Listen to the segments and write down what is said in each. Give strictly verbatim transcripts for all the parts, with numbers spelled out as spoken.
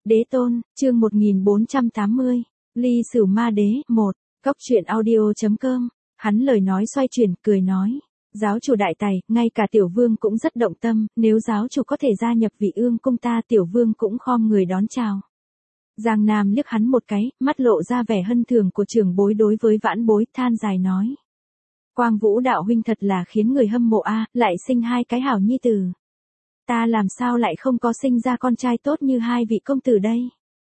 Đế tôn, chương một nghìn bốn trăm tám mươi, Ly Sửu Ma Đế, một, Cóc truyện audio.com, hắn lời nói xoay chuyển, cười nói. Giáo chủ đại tài, ngay cả tiểu vương cũng rất động tâm, nếu giáo chủ có thể gia nhập Vị Ương cung ta, tiểu vương cũng khom người đón chào. Giang Nam liếc hắn một cái, mắt lộ ra vẻ hân thường của trưởng bối đối với vãn bối, than dài nói. Quang Vũ đạo huynh thật là khiến người hâm mộ a, lại sinh hai cái hảo nhi tử. Ta làm sao lại không có sinh ra con trai tốt như hai vị công tử đây?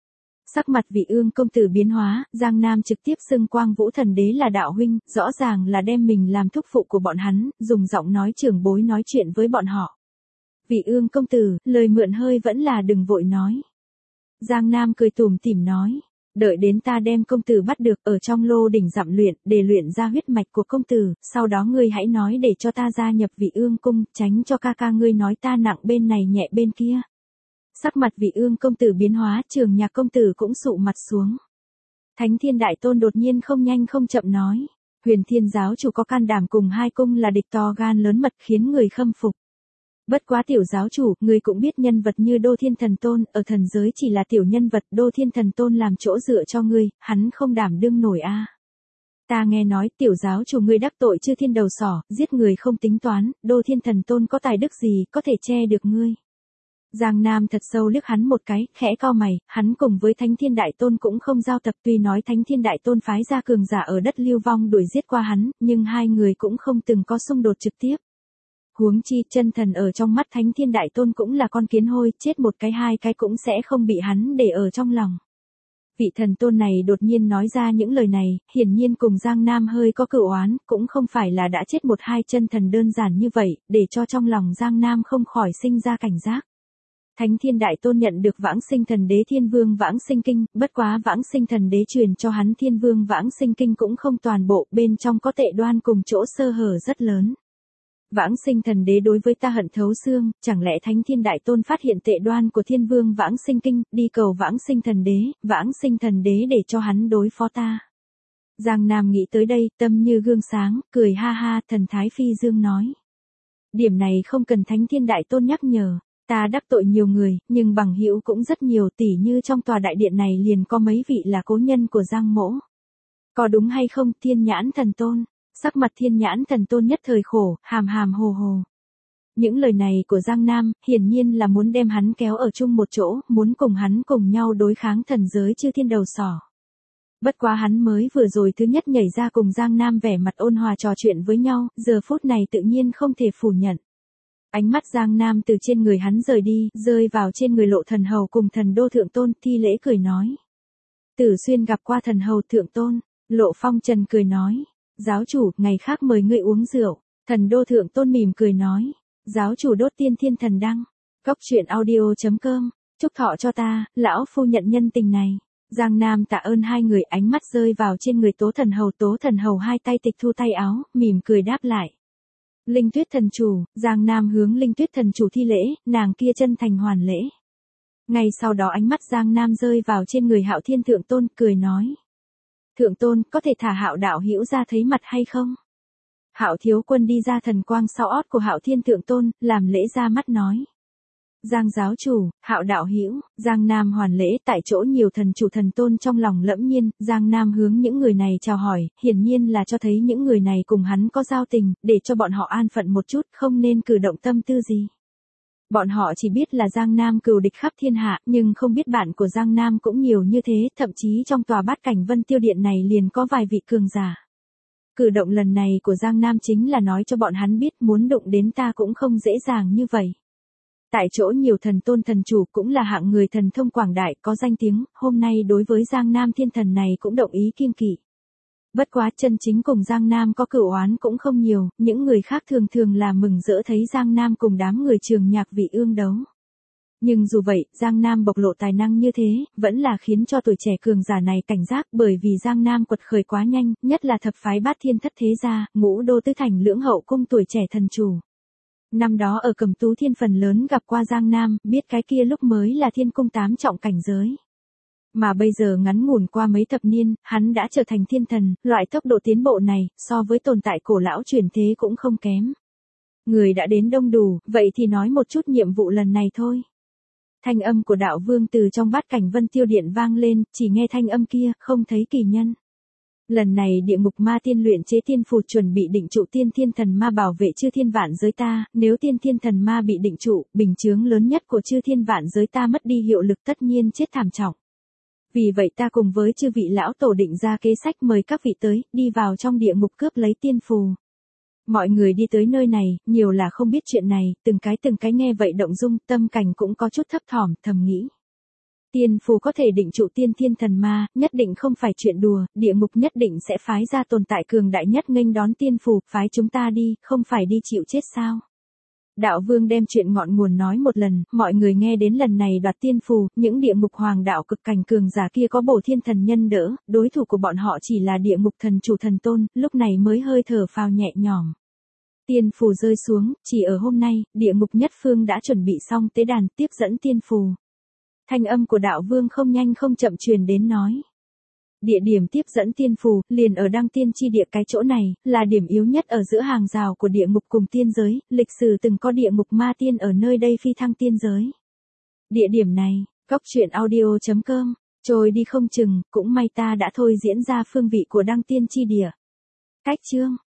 Sắc mặt Vị Ương công tử biến hóa, Giang Nam trực tiếp xưng Quang Vũ thần đế là đạo huynh, rõ ràng là đem mình làm thúc phụ của bọn hắn, dùng giọng nói trưởng bối nói chuyện với bọn họ. Vị Ương công tử, lời mượn hơi vẫn là đừng vội nói. Giang Nam cười tủm tỉm nói, đợi đến ta đem công tử bắt được ở trong lô đỉnh dặm luyện, để luyện ra huyết mạch của công tử, sau đó ngươi hãy nói để cho ta gia nhập Vị Ương cung, tránh cho ca ca ngươi nói ta nặng bên này nhẹ bên kia. Sắc mặt Vị Ương công tử biến hóa, Trường Nhạc công tử cũng sụ mặt xuống. Thánh Thiên Đại Tôn đột nhiên không nhanh không chậm nói, Huyền Thiên giáo chủ có can đảm cùng hai cung là địch to gan lớn mật khiến người khâm phục. Bất quá tiểu giáo chủ, người cũng biết nhân vật như Đô Thiên Thần Tôn, ở thần giới chỉ là tiểu nhân vật, Đô Thiên Thần Tôn làm chỗ dựa cho ngươi, hắn không đảm đương nổi a. À. Ta nghe nói tiểu giáo chủ ngươi đắc tội Chư Thiên đầu sỏ, giết người không tính toán, Đô Thiên Thần Tôn có tài đức gì, có thể che được ngươi. Giang Nam thật sâu liếc hắn một cái, khẽ cau mày, hắn cùng với Thánh Thiên Đại Tôn cũng không giao tập, tuy nói Thánh Thiên Đại Tôn phái ra cường giả ở đất Lưu Vong đuổi giết qua hắn, nhưng hai người cũng không từng có xung đột trực tiếp. Huống chi, chân thần ở trong mắt Thánh Thiên Đại Tôn cũng là con kiến hôi, chết một cái hai cái cũng sẽ không bị hắn để ở trong lòng. Vị thần tôn này đột nhiên nói ra những lời này, hiển nhiên cùng Giang Nam hơi có cựu oán, cũng không phải là đã chết một hai chân thần đơn giản như vậy, để cho trong lòng Giang Nam không khỏi sinh ra cảnh giác. Thánh Thiên Đại Tôn nhận được Vãng Sinh Thần Đế Thiên Vương Vãng Sinh Kinh, bất quá Vãng Sinh Thần Đế truyền cho hắn Thiên Vương Vãng Sinh Kinh cũng không toàn bộ, bên trong có tệ đoan cùng chỗ sơ hở rất lớn. Vãng Sinh Thần Đế đối với ta hận thấu xương, chẳng lẽ Thánh Thiên Đại Tôn phát hiện tệ đoan của Thiên Vương Vãng Sinh Kinh, đi cầu Vãng Sinh Thần Đế, Vãng Sinh Thần Đế để cho hắn đối phó ta. Giang Nam nghĩ tới đây, tâm như gương sáng, cười ha ha, thần thái phi dương nói. Điểm này không cần Thánh Thiên Đại Tôn nhắc nhở, ta đắc tội nhiều người, nhưng bằng hữu cũng rất nhiều, tỉ như trong tòa đại điện này liền có mấy vị là cố nhân của Giang mỗ. Có đúng hay không, Thiên Nhãn Thần Tôn? Sắc mặt Thiên Nhãn Thần Tôn nhất thời khổ, hàm hàm hồ hồ. Những lời này của Giang Nam, hiển nhiên là muốn đem hắn kéo ở chung một chỗ, muốn cùng hắn cùng nhau đối kháng thần giới Chư Thiên đầu sỏ. Bất quá hắn mới vừa rồi thứ nhất nhảy ra cùng Giang Nam vẻ mặt ôn hòa trò chuyện với nhau, giờ phút này tự nhiên không thể phủ nhận. Ánh mắt Giang Nam từ trên người hắn rời đi, rơi vào trên người Lộ Thần Hầu cùng Thần Đô Thượng Tôn, thi lễ cười nói. Tử Xuyên gặp qua Thần Hầu Thượng Tôn, Lộ Phong Trần cười nói. Giáo chủ, ngày khác mời ngươi uống rượu. Thần Đô Thượng Tôn mỉm cười nói. Giáo chủ đốt tiên thiên thần đăng. Cóc truyện audio.com. Chúc thọ cho ta, lão phu nhận nhân tình này. Giang Nam tạ ơn hai người, ánh mắt rơi vào trên người Tố Thần Hầu. Tố Thần Hầu hai tay tịch thu tay áo, mỉm cười đáp lại. Linh Tuyết Thần Chủ, Giang Nam hướng Linh Tuyết Thần Chủ thi lễ, nàng kia chân thành hoàn lễ. Ngay sau đó ánh mắt Giang Nam rơi vào trên người Hạo Thiên Thượng Tôn, cười nói. Thượng Tôn, có thể thả Hạo đạo hữu ra thấy mặt hay không? Hạo thiếu quân đi ra thần quang sau ót của Hạo Thiên Thượng Tôn, làm lễ ra mắt nói. Giang giáo chủ, Hạo đạo hữu, Giang Nam hoàn lễ, tại chỗ nhiều thần chủ thần tôn trong lòng lẫm nhiên, Giang Nam hướng những người này chào hỏi, hiển nhiên là cho thấy những người này cùng hắn có giao tình, để cho bọn họ an phận một chút, không nên cử động tâm tư gì. Bọn họ chỉ biết là Giang Nam cừu địch khắp thiên hạ, nhưng không biết bạn của Giang Nam cũng nhiều như thế, thậm chí trong tòa Bát Cảnh Vân Tiêu Điện này liền có vài vị cường giả. Cử động lần này của Giang Nam chính là nói cho bọn hắn biết muốn đụng đến ta cũng không dễ dàng như vậy. Tại chỗ nhiều thần tôn thần chủ cũng là hạng người thần thông quảng đại có danh tiếng, hôm nay đối với Giang Nam thiên thần này cũng động ý kiêng kỵ. Bất quá chân chính cùng Giang Nam có cửu oán cũng không nhiều, những người khác thường thường là mừng rỡ thấy Giang Nam cùng đám người Trường Nhạc Vị Ương đấu. Nhưng dù vậy, Giang Nam bộc lộ tài năng như thế, vẫn là khiến cho tuổi trẻ cường giả này cảnh giác, bởi vì Giang Nam quật khởi quá nhanh, nhất là thập phái bát thiên thất thế gia, ngũ đô tứ thành lưỡng hậu cung tuổi trẻ thần chủ. Năm đó ở Cẩm Tú Thiên phần lớn gặp qua Giang Nam, biết cái kia lúc mới là thiên cung tám trọng cảnh giới. Mà bây giờ ngắn ngủn qua mấy thập niên, hắn đã trở thành thiên thần, loại tốc độ tiến bộ này, so với tồn tại cổ lão truyền thế cũng không kém. Người đã đến đông đủ, vậy thì nói một chút nhiệm vụ lần này thôi. Thanh âm của đạo vương từ trong bát cảnh vân tiêu điện vang lên, chỉ nghe thanh âm kia, không thấy kỳ nhân. Lần này địa ngục ma tiên luyện chế tiên phù chuẩn bị định trụ tiên thiên thần ma bảo vệ chư thiên vạn giới ta, nếu tiên thiên thần ma bị định trụ, bình chướng lớn nhất của chư thiên vạn giới ta mất đi hiệu lực tất nhiên chết thảm trọng. Vì vậy ta cùng với chư vị lão tổ định ra kế sách mời các vị tới, đi vào trong địa ngục cướp lấy tiên phù. Mọi người đi tới nơi này, nhiều là không biết chuyện này, từng cái từng cái nghe vậy động dung, tâm cảnh cũng có chút thấp thỏm, thầm nghĩ. Tiên phù có thể định trụ tiên thiên thần ma, nhất định không phải chuyện đùa, địa ngục nhất định sẽ phái ra tồn tại cường đại nhất nghênh đón tiên phù, phái chúng ta đi, không phải đi chịu chết sao. Đạo vương đem chuyện ngọn nguồn nói một lần, mọi người nghe đến lần này đoạt tiên phù, những địa ngục hoàng đạo cực cảnh cường giả kia có bổ thiên thần nhân đỡ, đối thủ của bọn họ chỉ là địa ngục thần chủ thần tôn, lúc này mới hơi thở phào nhẹ nhõm. Tiên phù rơi xuống, chỉ ở hôm nay, địa ngục nhất phương đã chuẩn bị xong tế đàn tiếp dẫn tiên phù. Thanh âm của đạo vương không nhanh không chậm truyền đến nói. Địa điểm tiếp dẫn tiên phù, liền ở đăng tiên chi địa, cái chỗ này, là điểm yếu nhất ở giữa hàng rào của địa ngục cùng tiên giới, lịch sử từng có địa ngục ma tiên ở nơi đây phi thăng tiên giới. Địa điểm này, cốc truyện audio chấm com, trôi đi không chừng, cũng may ta đã thôi diễn ra phương vị của đăng tiên chi địa. Cách chương.